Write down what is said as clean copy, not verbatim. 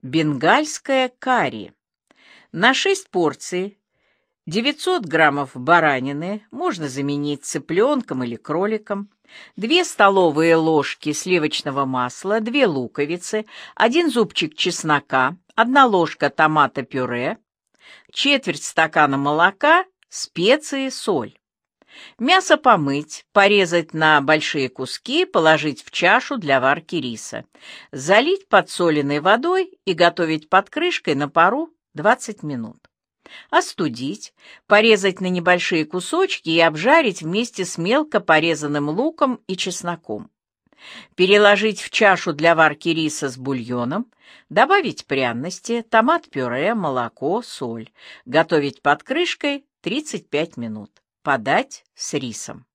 Бенгальское карри. На 6 порций 900 граммов баранины, можно заменить цыпленком или кроликом, 2 столовые ложки сливочного масла, 2 луковицы, 1 зубчик чеснока, 1 ложка томата-пюре, четверть стакана молока, специи, соль. Мясо помыть, порезать на большие куски, положить в чашу для варки риса, залить подсоленной водой и готовить под крышкой на пару 20 минут. Остудить, порезать на небольшие кусочки и обжарить вместе с мелко порезанным луком и чесноком. Переложить в чашу для варки риса с бульоном, добавить пряности, томат-пюре, молоко, соль. Готовить под крышкой 35 минут. Подать с рисом.